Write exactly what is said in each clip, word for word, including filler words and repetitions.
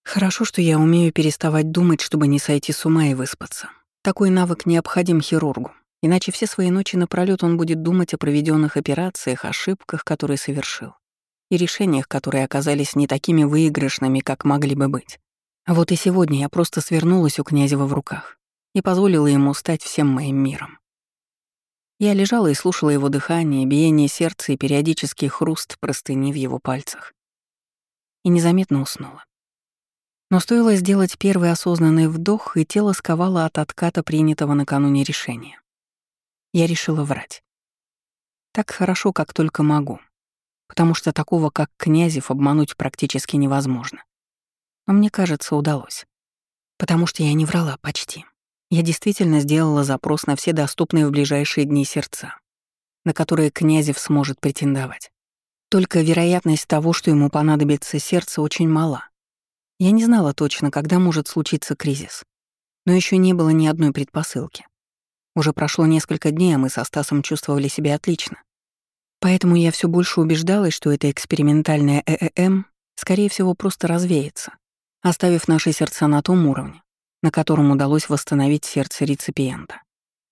Хорошо, что я умею переставать думать, чтобы не сойти с ума и выспаться. Такой навык необходим хирургу, иначе все свои ночи напролёт он будет думать о проведенных операциях, ошибках, которые совершил, и решениях, которые оказались не такими выигрышными, как могли бы быть. А вот и сегодня я просто свернулась у Князева в руках и позволила ему стать всем моим миром. Я лежала и слушала его дыхание, биение сердца и периодический хруст простыни в его пальцах. И незаметно уснула. Но стоило сделать первый осознанный вдох, и тело сковало от отката принятого накануне решения. Я решила врать. Так хорошо, как только могу, потому что такого, как Князев, обмануть практически невозможно. Но мне кажется, удалось. Потому что я не врала почти. Я действительно сделала запрос на все доступные в ближайшие дни сердца, на которые Князев сможет претендовать. Только вероятность того, что ему понадобится сердце, очень мала. Я не знала точно, когда может случиться кризис, но еще не было ни одной предпосылки. Уже прошло несколько дней, а мы со Стасом чувствовали себя отлично. Поэтому я все больше убеждалась, что это экспериментальное ЭЭМ, скорее всего, просто развеется, оставив наши сердца на том уровне, на котором удалось восстановить сердце реципиента.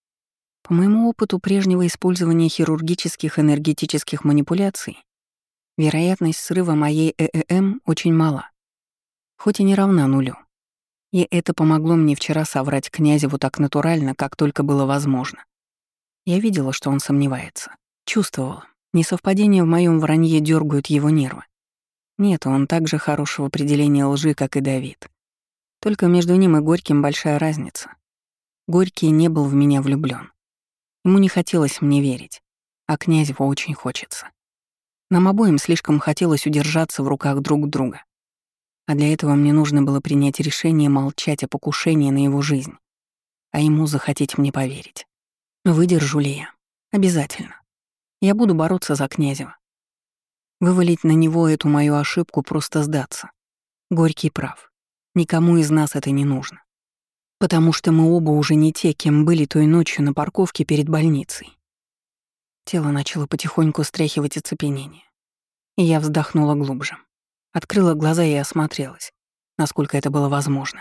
По моему опыту прежнего использования хирургических энергетических манипуляций, вероятность срыва моей ЭЭМ очень мала, хоть и не равна нулю. И это помогло мне вчера соврать Князеву так натурально, как только было возможно. Я видела, что он сомневается. Чувствовала. Несовпадения в моем вранье дергают его нервы. Нет, он так же хорош в определении лжи, как и Давид. Только между ним и Горьким большая разница. Горький не был в меня влюблён. Ему не хотелось мне верить, а Князеву очень хочется. Нам обоим слишком хотелось удержаться в руках друг друга. А для этого мне нужно было принять решение молчать о покушении на его жизнь, а ему захотеть мне поверить. Выдержу ли я? Обязательно. Я буду бороться за Князева. Вывалить на него эту мою ошибку, просто сдаться. Горький прав. Никому из нас это не нужно. Потому что мы оба уже не те, кем были той ночью на парковке перед больницей. Тело начало потихоньку стряхивать оцепенение. И я вздохнула глубже. Открыла глаза и осмотрелась, насколько это было возможно.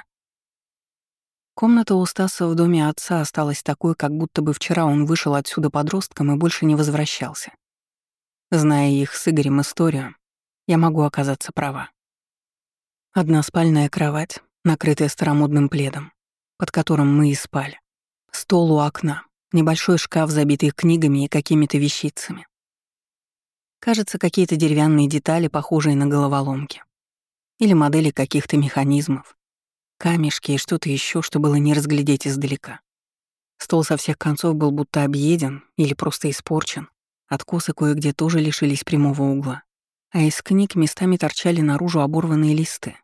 Комната у Стаса в доме отца осталась такой, как будто бы вчера он вышел отсюда подростком и больше не возвращался. Зная их с Игорем историю, я могу оказаться права. Односпальная кровать, накрытая старомодным пледом, под которым мы и спали. Стол у окна, небольшой шкаф, забитый книгами и какими-то вещицами. Кажется, какие-то деревянные детали, похожие на головоломки. Или модели каких-то механизмов. Камешки и что-то еще, что было не разглядеть издалека. Стол со всех концов был будто объеден или просто испорчен. Откосы кое-где тоже лишились прямого угла. А из книг местами торчали наружу оборванные листы.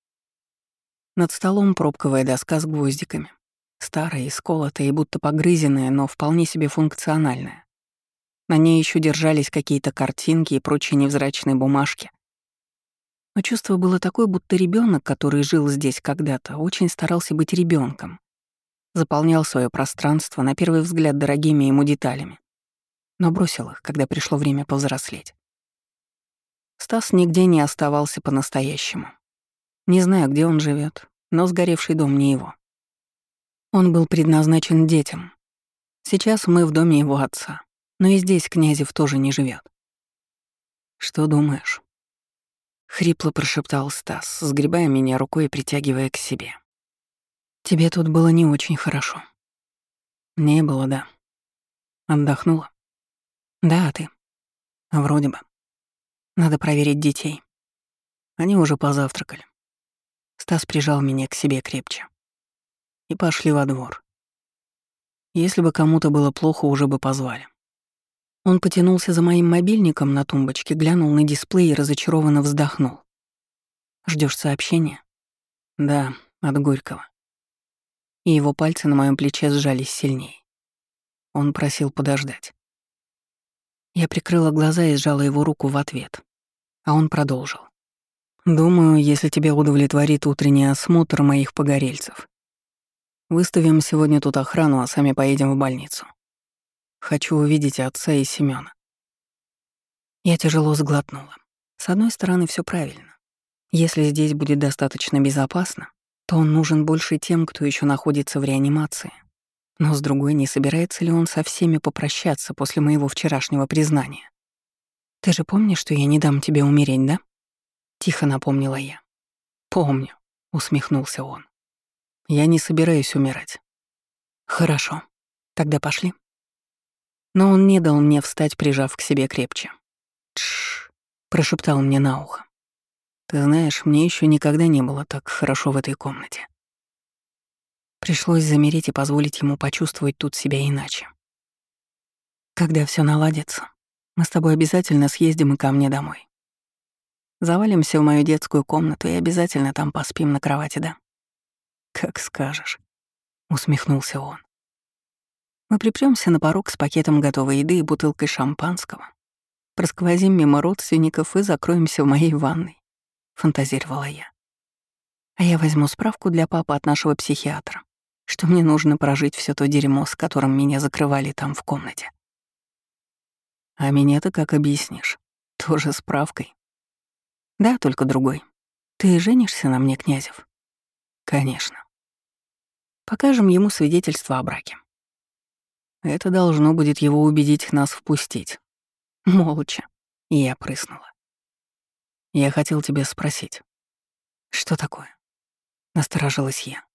Над столом пробковая доска с гвоздиками. Старая, исколотая и будто погрызенная, но вполне себе функциональная. На ней еще держались какие-то картинки и прочие невзрачные бумажки. Но чувство было такое, будто ребенок, который жил здесь когда-то, очень старался быть ребенком, заполнял свое пространство, на первый взгляд, дорогими ему деталями, но бросил их, когда пришло время повзрослеть. Стас нигде не оставался по-настоящему. Не знаю, где он живет, но сгоревший дом не его. Он был предназначен детям. Сейчас мы в доме его отца. Но и здесь Князев тоже не живет. «Что думаешь?» — хрипло прошептал Стас, сгребая меня рукой и притягивая к себе. «Тебе тут было не очень хорошо». «Не было, да». «Отдохнула?» «Да, а ты?» «Вроде бы. Надо проверить детей. Они уже позавтракали». Стас прижал меня к себе крепче. И пошли во двор. Если бы кому-то было плохо, уже бы позвали. Он потянулся за моим мобильником на тумбочке, глянул на дисплей и разочарованно вздохнул. Ждешь сообщения?» «Да, от Горького». И его пальцы на моем плече сжались сильнее. Он просил подождать. Я прикрыла глаза и сжала его руку в ответ. А он продолжил. «Думаю, если тебя удовлетворит утренний осмотр моих погорельцев, выставим сегодня тут охрану, а сами поедем в больницу. Хочу увидеть отца и Семёна». Я тяжело сглотнула. С одной стороны, все правильно. Если здесь будет достаточно безопасно, то он нужен больше тем, кто еще находится в реанимации. Но с другой, не собирается ли он со всеми попрощаться после моего вчерашнего признания? «Ты же помнишь, что я не дам тебе умереть, да?» — тихо напомнила я. «Помню», — усмехнулся он. «Я не собираюсь умирать». «Хорошо, тогда пошли». Но он не дал мне встать, прижав к себе крепче. «Тш», — прошептал мне на ухо. «Ты знаешь, мне еще никогда не было так хорошо в этой комнате». Пришлось замереть и позволить ему почувствовать тут себя иначе. «Когда все наладится, мы с тобой обязательно съездим и ко мне домой. Завалимся в мою детскую комнату и обязательно там поспим на кровати, да?» «Как скажешь», — усмехнулся он. «Мы припрёмся на порог с пакетом готовой еды и бутылкой шампанского, просквозим мимо родственников и закроемся в моей ванной», — фантазировала я. «А я возьму справку для папы от нашего психиатра, что мне нужно прожить все то дерьмо, с которым меня закрывали там в комнате». «А меня-то как объяснишь? Тоже справкой?» «Да, только другой. Ты женишься на мне, Князев?» «Конечно». «Покажем ему свидетельство о браке». Это должно будет его убедить нас впустить. Молча. И я прыснула. «Я хотел тебя спросить». «Что такое?» — насторожилась я.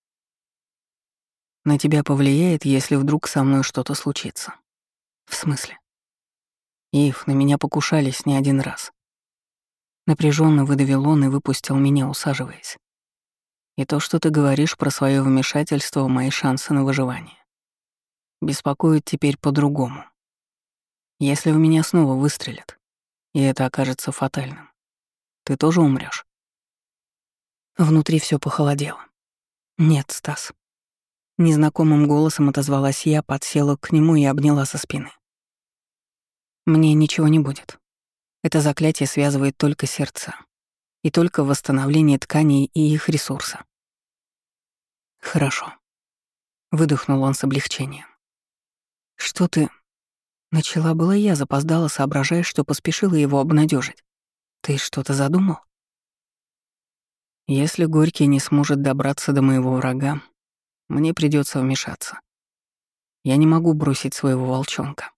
«На тебя повлияет, если вдруг со мной что-то случится?» «В смысле?» «Ив, на меня покушались не один раз». Напряженно выдавил он и выпустил меня, усаживаясь. «И то, что ты говоришь про свое вмешательство в мои шансы на выживание, беспокоит теперь по-другому. Если в меня снова выстрелят, и это окажется фатальным, ты тоже умрёшь?» Внутри всё похолодело. «Нет, Стас». Незнакомым голосом отозвалась я, подсела к нему и обняла со спины. «Мне ничего не будет. Это заклятие связывает только сердца. И только восстановление тканей и их ресурса». «Хорошо», — выдохнул он с облегчением. «Что ты...» Начала была я, запоздала, соображая, что поспешила его обнадежить. «Ты что-то задумал?» «Если Горький не сможет добраться до моего врага, мне придется вмешаться. Я не могу бросить своего волчонка».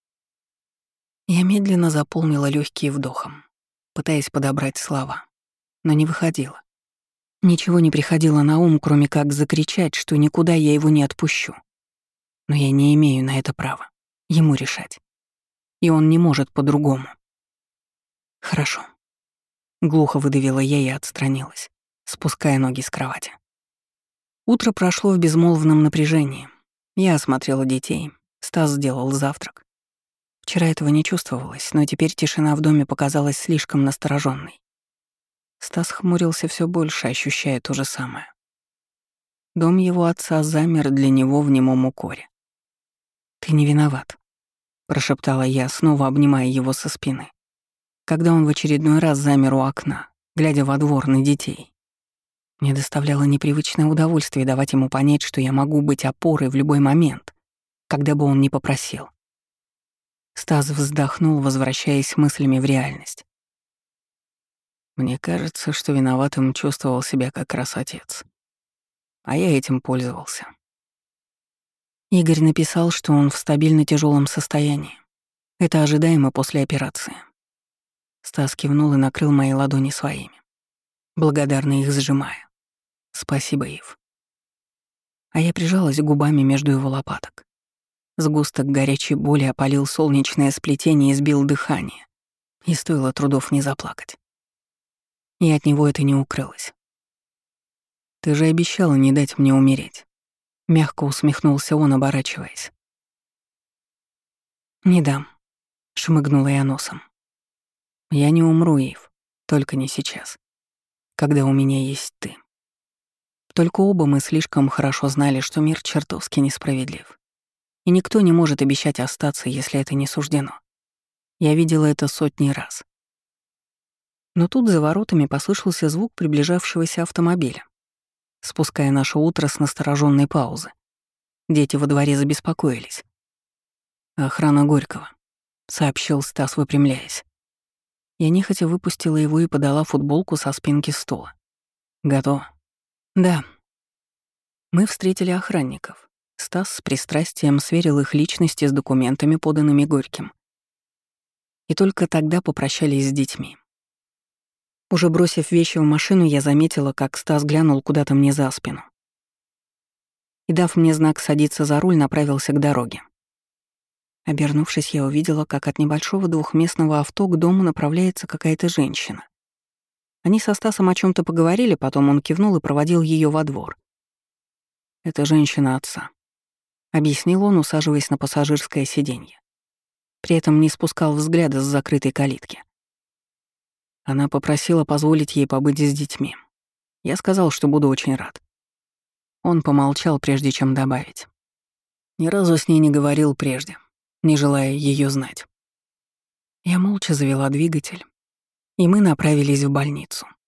Я медленно заполнила легкие вдохом, пытаясь подобрать слова, но не выходило. Ничего не приходило на ум, кроме как закричать, что никуда я его не отпущу. Но я не имею на это права. Ему решать. И он не может по-другому. «Хорошо». Глухо выдавила я и отстранилась, спуская ноги с кровати. Утро прошло в безмолвном напряжении. Я осмотрела детей. Стас сделал завтрак. Вчера этого не чувствовалось, но теперь тишина в доме показалась слишком настороженной. Стас хмурился все больше, ощущая то же самое. Дом его отца замер для него в немом укоре. «Ты не виноват», — прошептала я, снова обнимая его со спины, когда он в очередной раз замер у окна, глядя во двор на детей. Мне доставляло непривычное удовольствие давать ему понять, что я могу быть опорой в любой момент, когда бы он ни попросил. Стас вздохнул, возвращаясь мыслями в реальность. «Мне кажется, что виноватым чувствовал себя как раз отец. А я этим пользовался». Игорь написал, что он в стабильно тяжелом состоянии. Это ожидаемо после операции. Стас кивнул и накрыл мои ладони своими, благодарно их сжимая. «Спасибо, Ив». А я прижалась губами между его лопаток. Сгусток горячей боли опалил солнечное сплетение и сбил дыхание. И стоило трудов не заплакать. И от него это не укрылось. «Ты же обещала не дать мне умереть», — мягко усмехнулся он, оборачиваясь. «Не дам», — шмыгнула я носом. «Я не умру, Ив, только не сейчас, когда у меня есть ты». Только оба мы слишком хорошо знали, что мир чертовски несправедлив. И никто не может обещать остаться, если это не суждено. Я видела это сотни раз. Но тут за воротами послышался звук приближавшегося автомобиля, спуская наше утро с настороженной паузы. Дети во дворе забеспокоились. «Охрана Горького», — сообщил Стас, выпрямляясь. Я нехотя выпустила его и подала футболку со спинки стула. «Готово?» «Да». Мы встретили охранников. Стас с пристрастием сверил их личности с документами, поданными Горьким. И только тогда попрощались с детьми. Уже бросив вещи в машину, я заметила, как Стас глянул куда-то мне за спину. И, дав мне знак садиться за руль, направился к дороге. Обернувшись, я увидела, как от небольшого двухместного авто к дому направляется какая-то женщина. Они со Стасом о чем то поговорили, потом он кивнул и проводил ее во двор. «Это женщина отца», — объяснил он, усаживаясь на пассажирское сиденье. При этом не спускал взгляда с закрытой калитки. Она попросила позволить ей побыть с детьми. Я сказал, что буду очень рад. Он помолчал, прежде чем добавить. Ни разу с ней не говорил прежде, не желая ее знать. Я молча завела двигатель, и мы направились в больницу.